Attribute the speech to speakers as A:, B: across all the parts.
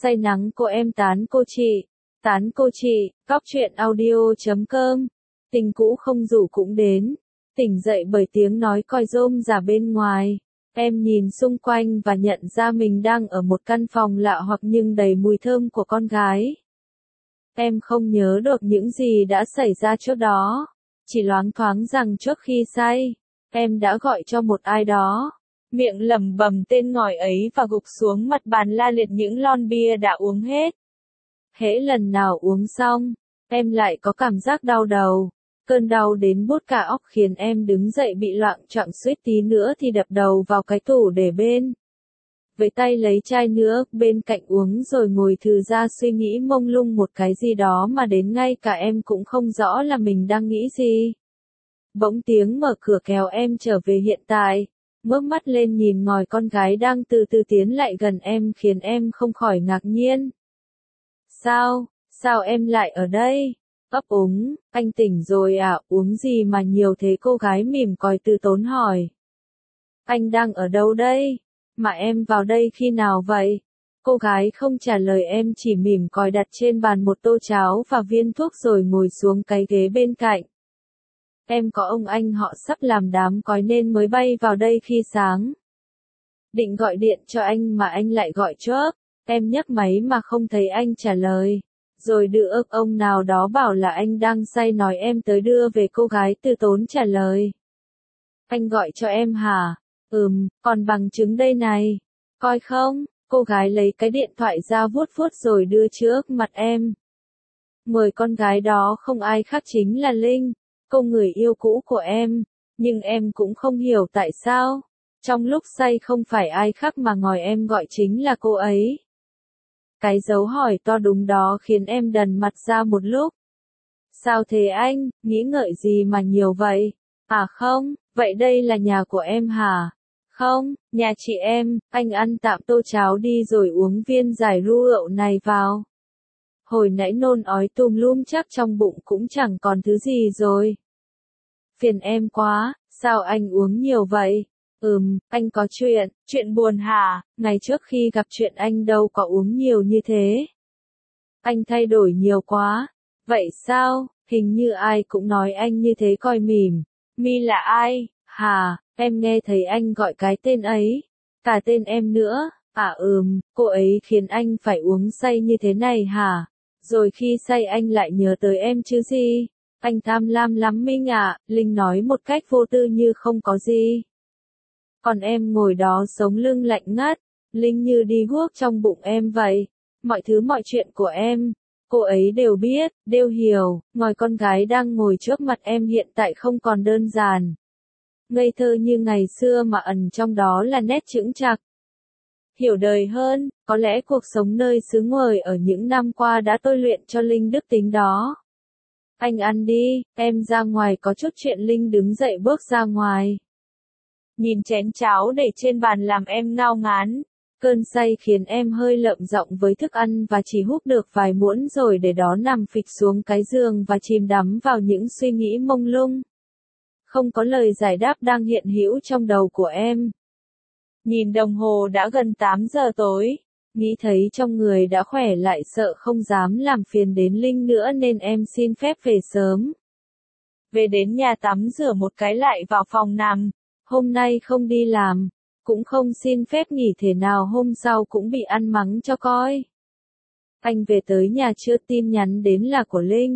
A: say nắng cô em tán cô chị, cóc truyện audio.com, tình cũ không rủ cũng đến, tỉnh dậy bởi tiếng nói còi rôm rả bên ngoài. Em nhìn xung quanh và nhận ra mình đang ở một căn phòng lạ hoặc nhưng đầy mùi thơm của con gái. Em không nhớ được những gì đã xảy ra trước đó, chỉ loáng thoáng rằng trước khi say, em đã gọi cho một ai đó. Miệng lẩm bẩm tên ngòi ấy và gục xuống mặt bàn la liệt những lon bia đã uống hết. Hễ lần nào uống xong, em lại có cảm giác đau đầu. Cơn đau đến buốt cả óc khiến em đứng dậy bị loạng choạng, suýt tí nữa thì đập đầu vào cái tủ để bên. Với tay lấy chai nước bên cạnh uống rồi ngồi thừ ra suy nghĩ mông lung một cái gì đó mà đến ngay cả em cũng không rõ là mình đang nghĩ gì. Bỗng tiếng mở cửa kéo em trở về hiện tại. Ngước mắt lên nhìn ngòi con gái đang từ từ tiến lại gần em khiến em không khỏi ngạc nhiên. Sao em lại ở đây? Ấp úng, anh tỉnh rồi à, uống gì mà nhiều thế? Cô gái mỉm còi từ tốn hỏi. Anh đang ở đâu đây? Mà em vào đây khi nào vậy? Cô gái không trả lời, em chỉ mỉm còi đặt trên bàn một tô cháo và viên thuốc rồi ngồi xuống cái ghế bên cạnh. Em có ông anh họ sắp làm đám cói nên mới bay vào đây khi sáng. Định gọi điện cho anh mà anh lại gọi chớp. Em nhấc máy mà không thấy anh trả lời. Rồi được ông nào đó bảo là anh đang say nói em tới đưa về, cô gái từ tốn trả lời. Anh gọi cho em hả? Còn bằng chứng đây này. Coi không? Cô gái lấy cái điện thoại ra vuốt vuốt rồi đưa trước mặt em. Mời con gái đó không ai khác chính là Linh, cô người yêu cũ của em. Nhưng em cũng không hiểu tại sao. Trong lúc say không phải ai khác mà ngòi em gọi chính là cô ấy. Cái dấu hỏi to đúng đó khiến em đần mặt ra một lúc. Sao thế anh, nghĩ ngợi gì mà nhiều vậy? À không, vậy đây là nhà của em hả? Không, nhà chị em, anh ăn tạm tô cháo đi rồi uống viên giải rượu này vào. Hồi nãy nôn ói tùm lum chắc trong bụng cũng chẳng còn thứ gì rồi. Phiền em quá, sao anh uống nhiều vậy? Anh có chuyện buồn hả? Ngày trước khi gặp chuyện anh đâu có uống nhiều như thế. Anh thay đổi nhiều quá. Vậy sao? Hình như ai cũng nói anh như thế. Coi mỉm. Mi là ai? Hả? Em nghe thấy anh gọi cái tên ấy. Cả tên em nữa. À cô ấy khiến anh phải uống say như thế này hả? Rồi khi say anh lại nhớ tới em chứ gì? Anh tham lam lắm Minh ạ, Linh nói một cách vô tư như không có gì. Còn em ngồi đó sống lưng lạnh ngắt, Linh như đi guốc trong bụng em vậy. Mọi thứ mọi chuyện của em, cô ấy đều biết, đều hiểu. Ngòi con gái đang ngồi trước mặt em hiện tại không còn đơn giản ngây thơ như ngày xưa mà ẩn trong đó là nét chững chạc. Hiểu đời hơn, có lẽ cuộc sống nơi xứ người ở những năm qua đã tôi luyện cho Linh đức tính đó. Anh ăn đi, em ra ngoài có chút chuyện. Linh đứng dậy bước ra ngoài. Nhìn chén cháo để trên bàn làm em ngao ngán. Cơn say khiến em hơi lợm giọng với thức ăn và chỉ húp được vài muỗng rồi để đó nằm phịch xuống cái giường và chìm đắm vào những suy nghĩ mông lung. Không có lời giải đáp đang hiện hữu trong đầu của em. Nhìn đồng hồ đã gần 8 giờ tối. Nghĩ thấy trong người đã khỏe lại, sợ không dám làm phiền đến Linh nữa nên em xin phép về sớm. Về đến nhà tắm rửa một cái lại vào phòng nằm. Hôm nay không đi làm, cũng không xin phép nghỉ, thể nào hôm sau cũng bị ăn mắng cho coi. Anh về tới nhà chưa, tin nhắn đến là của Linh.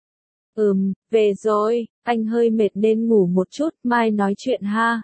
A: Về rồi, anh hơi mệt nên ngủ một chút, mai nói chuyện ha.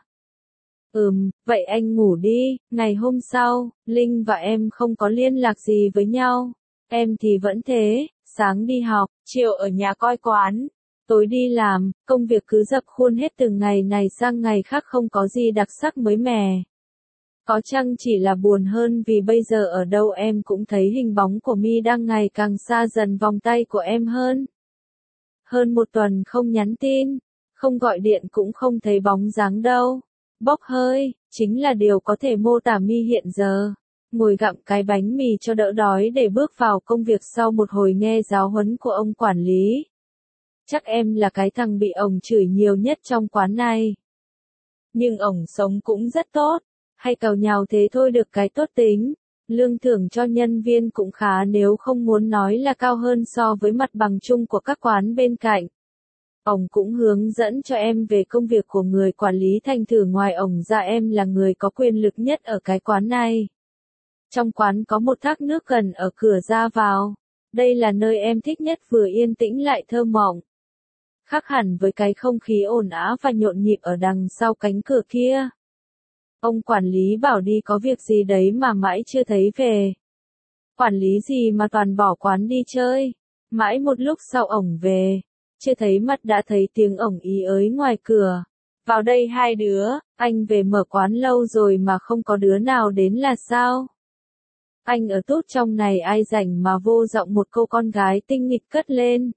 A: Vậy anh ngủ đi. Ngày hôm sau, Linh và em không có liên lạc gì với nhau. Em thì vẫn thế, sáng đi học, chiều ở nhà coi quán, tối đi làm, công việc cứ dập khuôn hết từ ngày này sang ngày khác, không có gì đặc sắc mới mẻ. Có chăng chỉ là buồn hơn vì bây giờ ở đâu em cũng thấy hình bóng của Mi đang ngày càng xa dần vòng tay của em hơn. Hơn một tuần không nhắn tin, không gọi điện cũng không thấy bóng dáng đâu. Bốc hơi, chính là điều có thể mô tả Mi hiện giờ. Ngồi gặm cái bánh mì cho đỡ đói để bước vào công việc sau một hồi nghe giáo huấn của ông quản lý. Chắc em là cái thằng bị ổng chửi nhiều nhất trong quán này. Nhưng ổng sống cũng rất tốt, hay càu nhào thế thôi được cái tốt tính. Lương thưởng cho nhân viên cũng khá nếu không muốn nói là cao hơn so với mặt bằng chung của các quán bên cạnh. Ông cũng hướng dẫn cho em về công việc của người quản lý, thành thử ngoài ổng ra em là người có quyền lực nhất ở cái quán này. Trong quán có một thác nước gần ở cửa ra vào. Đây là nơi em thích nhất, vừa yên tĩnh lại thơ mộng. Khác hẳn với cái không khí ồn ào và nhộn nhịp ở đằng sau cánh cửa kia. Ông quản lý bảo đi có việc gì đấy mà mãi chưa thấy về. Quản lý gì mà toàn bỏ quán đi chơi. Mãi một lúc sau ổng về. Chưa thấy mặt đã thấy tiếng ổng ý ới ngoài cửa. Vào đây hai đứa, anh về mở quán lâu rồi mà không có đứa nào đến là sao? Anh ở tút trong này ai rảnh mà vô giọng một câu con gái tinh nghịch cất lên.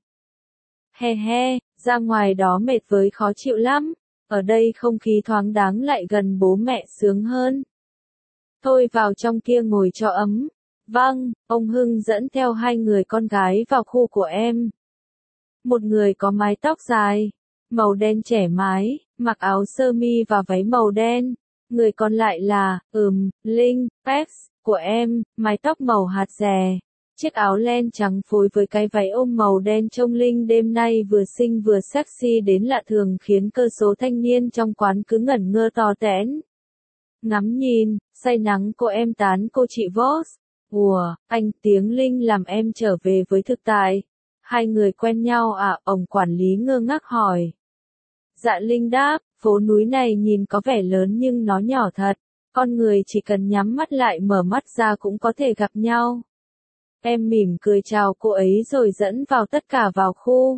A: He he, ra ngoài đó mệt với khó chịu lắm. Ở đây không khí thoáng đáng lại gần bố mẹ sướng hơn. Thôi vào trong kia ngồi cho ấm. Vâng, ông Hưng dẫn theo hai người con gái vào khu của em. Một người có mái tóc dài, màu đen trẻ mái, mặc áo sơ mi và váy màu đen. Người còn lại là, Linh, Pex, của em, mái tóc màu hạt dẻ. Chiếc áo len trắng phối với cái váy ôm màu đen trông Linh đêm nay vừa xinh vừa sexy đến lạ thường, khiến cơ số thanh niên trong quán cứ ngẩn ngơ to tẽn. Ngắm nhìn, say nắng cô em tán cô chị Voss. Ủa, anh, tiếng Linh làm em trở về với thực tại. Hai người quen nhau à? Ông quản lý ngơ ngác hỏi. Dạ, Linh đáp, phố núi này nhìn có vẻ lớn nhưng nó nhỏ thật. Con người chỉ cần nhắm mắt lại mở mắt ra cũng có thể gặp nhau. Em mỉm cười chào cô ấy rồi dẫn vào tất cả vào khu.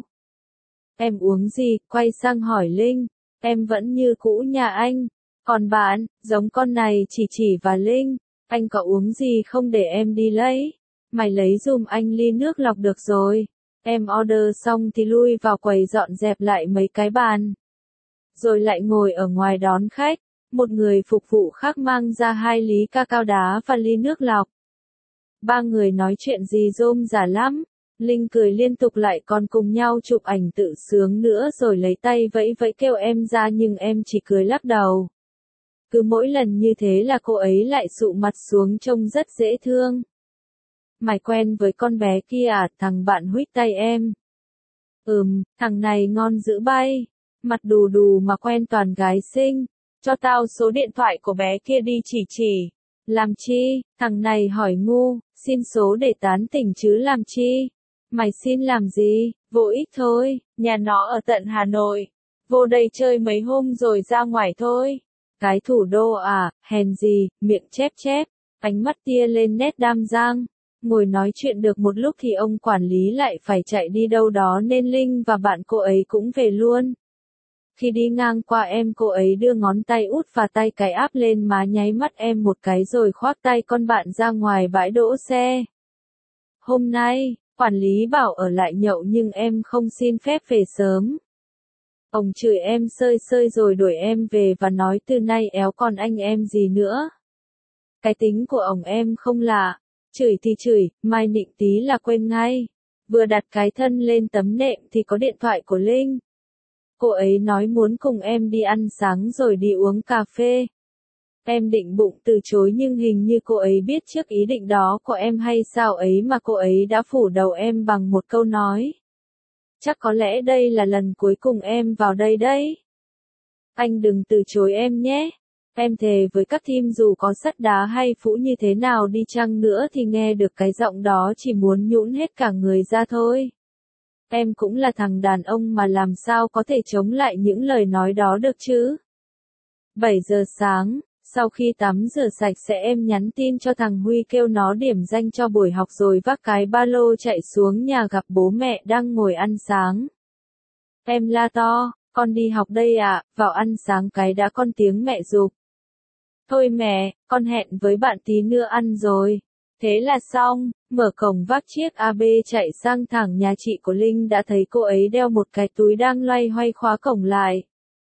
A: Em uống gì? Quay sang hỏi Linh. Em vẫn như cũ nhà anh. Còn bạn, giống con này chỉ và Linh. Anh có uống gì không để em đi lấy? Mày lấy giùm anh ly nước lọc được rồi. Em order xong thì lui vào quầy dọn dẹp lại mấy cái bàn. Rồi lại ngồi ở ngoài đón khách. Một người phục vụ khác mang ra 2 ly ca cao đá và ly nước lọc. Ba người nói chuyện gì rôm rả lắm. Linh cười liên tục lại còn cùng nhau chụp ảnh tự sướng nữa rồi lấy tay vẫy vẫy kêu em ra nhưng em chỉ cười lắc đầu. Cứ mỗi lần như thế là cô ấy lại sụ mặt xuống trông rất dễ thương. Mày quen với con bé kia à? Thằng bạn huých tay em. Thằng này ngon dữ bay. Mặt đù đù mà quen toàn gái xinh. Cho tao số điện thoại của bé kia đi chỉ. Làm chi? Thằng này hỏi ngu, xin số để tán tỉnh chứ làm chi? Mày xin làm gì? Vô ích thôi, nhà nó ở tận Hà Nội. Vô đây chơi mấy hôm rồi ra ngoài thôi. Cái thủ đô à, hèn gì, miệng chép, ánh mắt tia lên nét đam giang. Ngồi nói chuyện được một lúc thì ông quản lý lại phải chạy đi đâu đó nên Linh và bạn cô ấy cũng về luôn. Khi đi ngang qua em, cô ấy đưa ngón tay út và tay cái áp lên má nháy mắt em một cái rồi khoác tay con bạn ra ngoài bãi đỗ xe. Hôm nay, quản lý bảo ở lại nhậu nhưng em không xin phép về sớm. Ông chửi em sơi rồi đuổi em về và nói từ nay éo còn anh em gì nữa. Cái tính của ông em không lạ. Chửi thì chửi, mai nịnh tí là quên ngay. Vừa đặt cái thân lên tấm nệm thì có điện thoại của Linh. Cô ấy nói muốn cùng em đi ăn sáng rồi đi uống cà phê. Em định bụng từ chối nhưng hình như cô ấy biết trước ý định đó của em hay sao ấy mà cô ấy đã phủ đầu em bằng một câu nói. Chắc có lẽ đây là lần cuối cùng em vào đây đấy. Anh đừng từ chối em nhé. Em thề với các team dù có sắt đá hay phũ như thế nào đi chăng nữa thì nghe được cái giọng đó chỉ muốn nhũn hết cả người ra thôi. Em cũng là thằng đàn ông mà làm sao có thể chống lại những lời nói đó được chứ. 7 giờ sáng, sau khi tắm rửa sạch sẽ em nhắn tin cho thằng Huy kêu nó điểm danh cho buổi học rồi vác cái ba lô chạy xuống nhà gặp bố mẹ đang ngồi ăn sáng. Em la to, con đi học đây ạ, vào ăn sáng cái đã, con tiếng mẹ giục. Thôi mẹ, con hẹn với bạn tí nữa ăn rồi. Thế là xong, mở cổng vác chiếc AB chạy sang thẳng nhà chị của Linh đã thấy cô ấy đeo một cái túi đang loay hoay khóa cổng lại.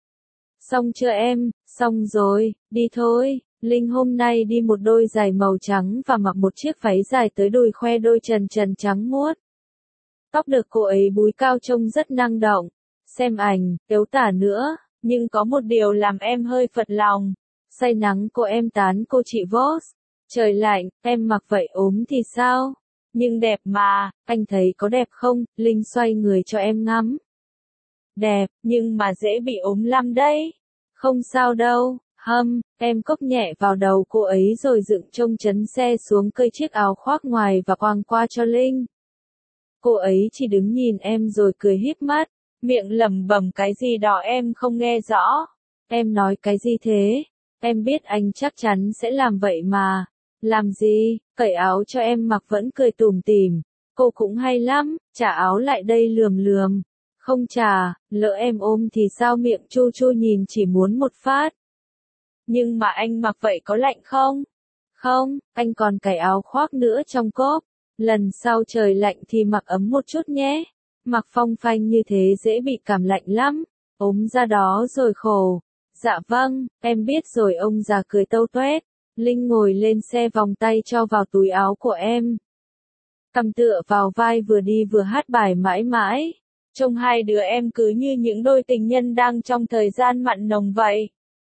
A: Xong chưa em? Xong rồi, đi thôi. Linh hôm nay đi một đôi giày màu trắng và mặc một chiếc váy dài tới đùi khoe đôi chân trắng muốt. Tóc được cô ấy búi cao trông rất năng động. Xem ảnh, yếu tả nữa, nhưng có một điều làm em hơi phật lòng. Say nắng cô em tán cô chị Voss. Trời lạnh, em mặc vậy ốm thì sao? Nhưng đẹp mà, anh thấy có đẹp không? Linh xoay người cho em ngắm. Đẹp, nhưng mà dễ bị ốm lắm đấy. Không sao đâu, em cốc nhẹ vào đầu cô ấy rồi dựng trông chấn xe xuống cởi chiếc áo khoác ngoài và quàng qua cho Linh. Cô ấy chỉ đứng nhìn em rồi cười híp mắt, miệng lẩm bẩm cái gì đó em không nghe rõ. Em nói cái gì thế? Em biết anh chắc chắn sẽ làm vậy mà. Làm gì? Cởi áo cho em mặc vẫn cười tủm tỉm. Cô cũng hay lắm, trả áo lại đây lườm lườm. Không trả, lỡ em ôm thì sao miệng chu chu nhìn chỉ muốn một phát. Nhưng mà anh mặc vậy có lạnh không? Không, anh còn cởi áo khoác nữa trong cốp. Lần sau trời lạnh thì mặc ấm một chút nhé. Mặc phong phanh như thế dễ bị cảm lạnh lắm. Ốm ra đó rồi khổ. Dạ vâng, em biết rồi ông già cười tâu tuét. Linh ngồi lên xe vòng tay cho vào túi áo của em. Cầm tựa vào vai vừa đi vừa hát bài mãi mãi. Trông hai đứa em cứ như những đôi tình nhân đang trong thời gian mặn nồng vậy.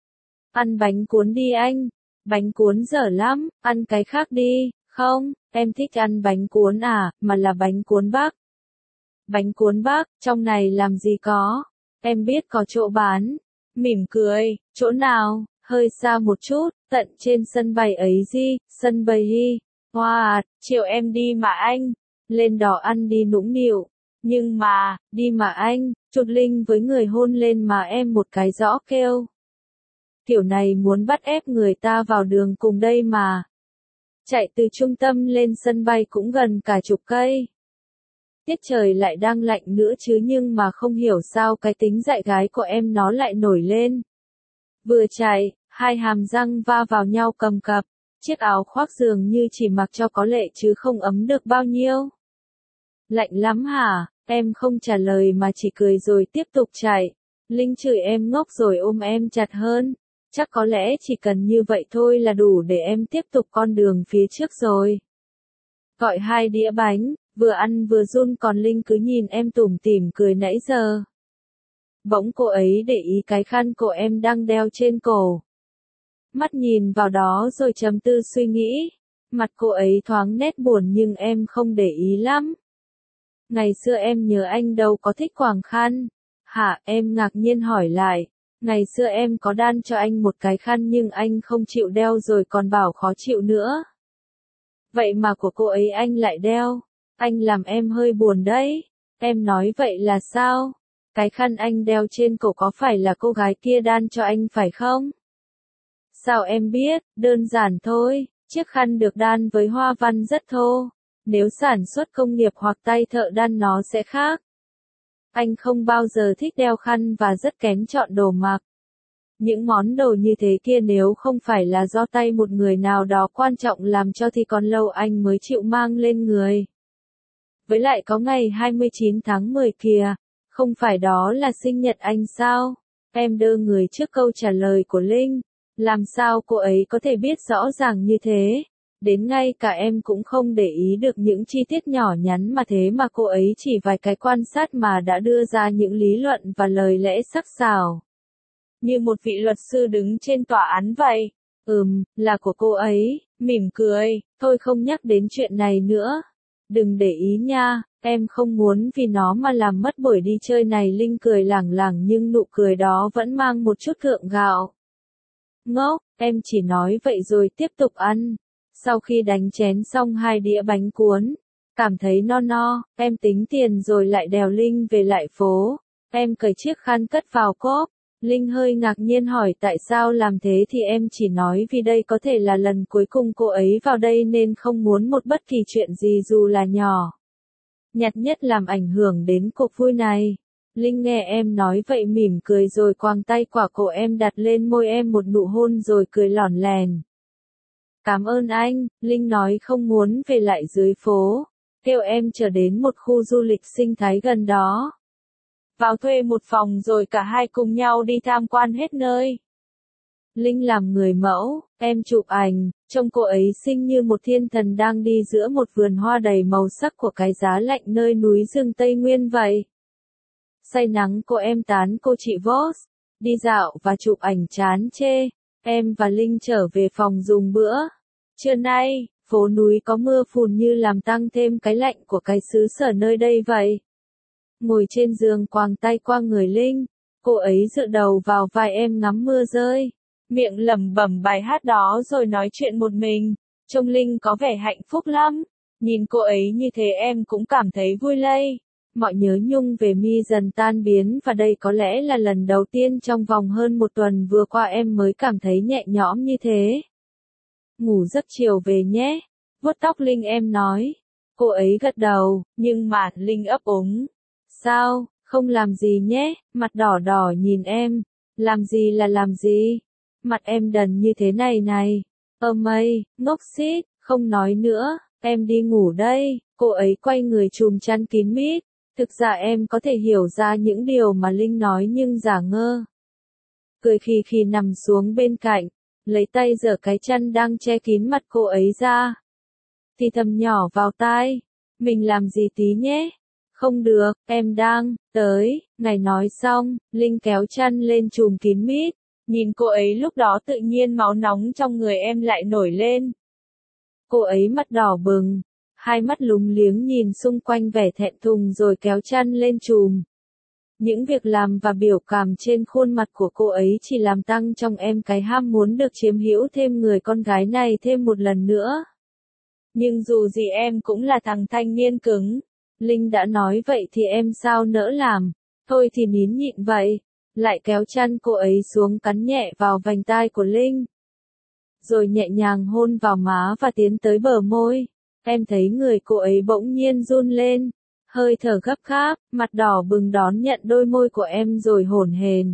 A: Ăn bánh cuốn đi anh. Bánh cuốn dở lắm, ăn cái khác đi. Không, em thích ăn bánh cuốn à, mà là bánh cuốn Bắc. Bánh cuốn Bắc, trong này làm gì có? Em biết có chỗ bán. Mỉm cười, chỗ nào? Hơi xa một chút, tận trên sân bay ấy gì, sân bay hi. Wow, chiều em đi mà anh. Lên đó ăn đi nũng nịu. Nhưng mà, đi mà anh, chụt Linh với người hôn lên mà em một cái rõ kêu. Kiểu này muốn bắt ép người ta vào đường cùng đây mà. Chạy từ trung tâm lên sân bay cũng gần cả chục cây. Tiết trời lại đang lạnh nữa chứ nhưng mà không hiểu sao cái tính dại gái của em nó lại nổi lên. Vừa chạy, hai hàm răng va vào nhau cầm cập, chiếc áo khoác dường như chỉ mặc cho có lệ chứ không ấm được bao nhiêu. Lạnh lắm hả? Em không trả lời mà chỉ cười rồi tiếp tục chạy. Linh chửi em ngốc rồi ôm em chặt hơn. Chắc có lẽ chỉ cần như vậy thôi là đủ để em tiếp tục con đường phía trước rồi. Gọi hai đĩa bánh, vừa ăn vừa run còn Linh cứ nhìn em tủm tỉm cười nãy giờ. Bỗng cô ấy để ý cái khăn của em đang đeo trên cổ. Mắt nhìn vào đó rồi trầm tư suy nghĩ. Mặt cô ấy thoáng nét buồn nhưng em không để ý lắm. Ngày xưa em nhớ anh đâu có thích quàng khăn. Hả, em ngạc nhiên hỏi lại. Ngày xưa em có đan cho anh một cái khăn nhưng anh không chịu đeo rồi còn bảo khó chịu nữa. Vậy mà của cô ấy anh lại đeo. Anh làm em hơi buồn đấy. Em nói vậy là sao? Cái khăn anh đeo trên cổ có phải là cô gái kia đan cho anh phải không? Sao em biết? Đơn giản thôi. Chiếc khăn được đan với hoa văn rất thô. Nếu sản xuất công nghiệp hoặc tay thợ đan nó sẽ khác. Anh không bao giờ thích đeo khăn và rất kén chọn đồ mặc. Những món đồ như thế kia nếu không phải là do tay một người nào đó quan trọng làm cho thì còn lâu anh mới chịu mang lên người. Với lại có ngày 29 tháng 10 kìa, không phải đó là sinh nhật anh sao? Em đơ người trước câu trả lời của Linh. Làm sao cô ấy có thể biết rõ ràng như thế? Đến ngay cả em cũng không để ý được những chi tiết nhỏ nhắn mà thế mà cô ấy chỉ vài cái quan sát mà đã đưa ra những lý luận và lời lẽ sắc sảo. Như một vị luật sư đứng trên tòa án vậy. Là của cô ấy, mỉm cười, thôi không nhắc đến chuyện này nữa. Đừng để ý nha, em không muốn vì nó mà làm mất buổi đi chơi này. Linh cười lẳng lẳng nhưng nụ cười đó vẫn mang một chút gượng gạo. Ngốc, em chỉ nói vậy rồi tiếp tục ăn. Sau khi đánh chén xong hai đĩa bánh cuốn, cảm thấy no no, em tính tiền rồi lại đèo Linh về lại phố. Em cởi chiếc khăn cất vào cốp. Linh hơi ngạc nhiên hỏi tại sao làm thế thì em chỉ nói vì đây có thể là lần cuối cùng cô ấy vào đây nên không muốn một bất kỳ chuyện gì dù là nhỏ nhặt nhất làm ảnh hưởng đến cuộc vui này. Linh nghe em nói vậy mỉm cười rồi quàng tay quả cổ em đặt lên môi em một nụ hôn rồi cười lỏn lèn. Cảm ơn anh, Linh nói không muốn về lại dưới phố, kêu em trở đến một khu du lịch sinh thái gần đó. Vào thuê một phòng rồi cả hai cùng nhau đi tham quan hết nơi. Linh làm người mẫu, em chụp ảnh, trông cô ấy xinh như một thiên thần đang đi giữa một vườn hoa đầy màu sắc của cái giá lạnh nơi núi rừng Tây Nguyên vậy. Say nắng cô em tán cô chị Voss, đi dạo và chụp ảnh chán chê. Em và Linh trở về phòng dùng bữa. Trưa nay, phố núi có mưa phùn như làm tăng thêm cái lạnh của cái xứ sở nơi đây vậy. Ngồi trên giường quàng tay qua người Linh, cô ấy dựa đầu vào vai em ngắm mưa rơi, miệng lẩm bẩm bài hát đó rồi nói chuyện một mình. Trông Linh có vẻ hạnh phúc lắm, nhìn cô ấy như thế em cũng cảm thấy vui lây. Mọi nhớ nhung về Mi dần tan biến và đây có lẽ là lần đầu tiên trong vòng hơn một tuần vừa qua em mới cảm thấy nhẹ nhõm như thế. Ngủ giấc chiều về nhé. Vuốt tóc Linh em nói. Cô ấy gật đầu, nhưng mà Linh ấp úng. Sao, không làm gì nhé, mặt đỏ đỏ nhìn em. Làm gì là làm gì? Mặt em đần như thế này này. Mây, ngốc xít, không nói nữa, em đi ngủ đây. Cô ấy quay người chùm chăn kín mít. Thực ra em có thể hiểu ra những điều mà Linh nói nhưng giả ngơ. Cười khi nằm xuống bên cạnh, lấy tay giở cái chăn đang che kín mặt cô ấy ra. Thì thầm nhỏ vào tai, mình làm gì tí nhé? Không được, em đang, tới, ngày nói xong, Linh kéo chăn lên chùm kín mít, nhìn cô ấy lúc đó tự nhiên máu nóng trong người em lại nổi lên. Cô ấy mặt đỏ bừng, hai mắt lúng liếng nhìn xung quanh vẻ thẹn thùng rồi kéo chăn lên chùm. Những việc làm và biểu cảm trên khuôn mặt của cô ấy chỉ làm tăng trong em cái ham muốn được chiếm hữu thêm người con gái này thêm một lần nữa. Nhưng dù gì em cũng là thằng thanh niên cứng. Linh đã nói vậy thì em sao nỡ làm. Thôi thì nín nhịn vậy. Lại kéo chăn cô ấy xuống cắn nhẹ vào vành tai của Linh. Rồi nhẹ nhàng hôn vào má và tiến tới bờ môi. Em thấy người cô ấy bỗng nhiên run lên. Hơi thở gấp gáp, mặt đỏ bừng đón nhận đôi môi của em rồi hổn hển.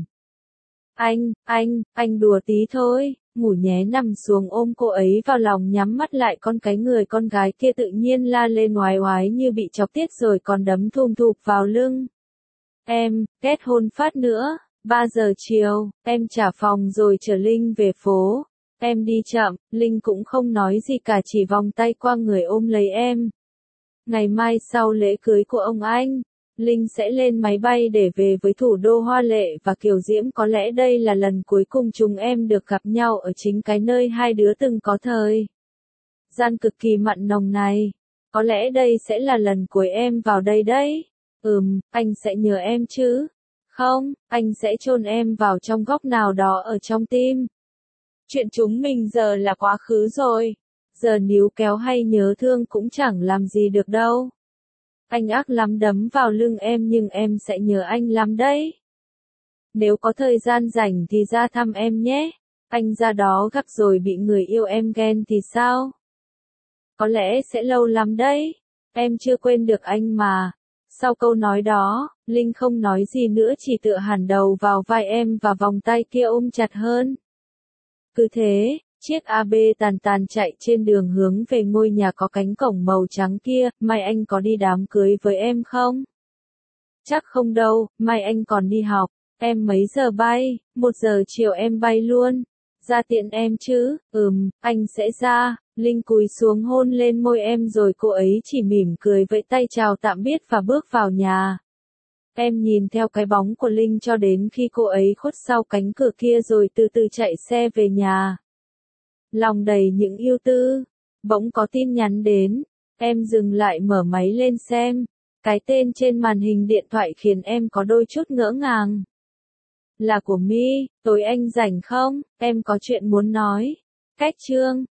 A: Anh đùa tí thôi, ngủ nhé nằm xuống ôm cô ấy vào lòng nhắm mắt lại cái người con gái kia tự nhiên la lên oái oái như bị chọc tiết rồi còn đấm thùm thụp vào lưng. Em, kết hôn phát nữa, 3 giờ chiều, em trả phòng rồi chở Linh về phố. Em đi chậm, Linh cũng không nói gì cả chỉ vòng tay qua người ôm lấy em. Ngày mai sau lễ cưới của ông anh, Linh sẽ lên máy bay để về với thủ đô hoa lệ và kiều diễm, có lẽ đây là lần cuối cùng chúng em được gặp nhau ở chính cái nơi hai đứa từng có thời gian cực kỳ mặn nồng này. Có lẽ đây sẽ là lần cuối em vào đây đấy. Anh sẽ nhớ em chứ? Không, anh sẽ chôn em vào trong góc nào đó ở trong tim. Chuyện chúng mình giờ là quá khứ rồi. Giờ níu kéo hay nhớ thương cũng chẳng làm gì được đâu. Anh ác lắm đấm vào lưng em nhưng em sẽ nhớ anh lắm đấy. Nếu có thời gian rảnh thì ra thăm em nhé. Anh ra đó gặp rồi bị người yêu em ghen thì sao? Có lẽ sẽ lâu lắm đấy. Em chưa quên được anh mà. Sau câu nói đó, Linh không nói gì nữa chỉ tựa hẳn đầu vào vai em và vòng tay kia ôm chặt hơn. Cứ thế, chiếc AB tàn tàn chạy trên đường hướng về ngôi nhà có cánh cổng màu trắng kia. Mai anh có đi đám cưới với em không? Chắc không đâu, mai anh còn đi học. Em mấy giờ bay? 1 giờ chiều em bay luôn. Ra tiện em chứ? Anh sẽ ra. Linh cúi xuống hôn lên môi em rồi cô ấy chỉ mỉm cười vẫy tay chào tạm biệt và bước vào nhà. Em nhìn theo cái bóng của Linh cho đến khi cô ấy khuất sau cánh cửa kia rồi từ từ chạy xe về nhà. Lòng đầy những ưu tư. Bỗng có tin nhắn đến. Em dừng lại mở máy lên xem. Cái tên trên màn hình điện thoại khiến em có đôi chút ngỡ ngàng. Là của My, tối anh rảnh không? Em có chuyện muốn nói. Cách chương.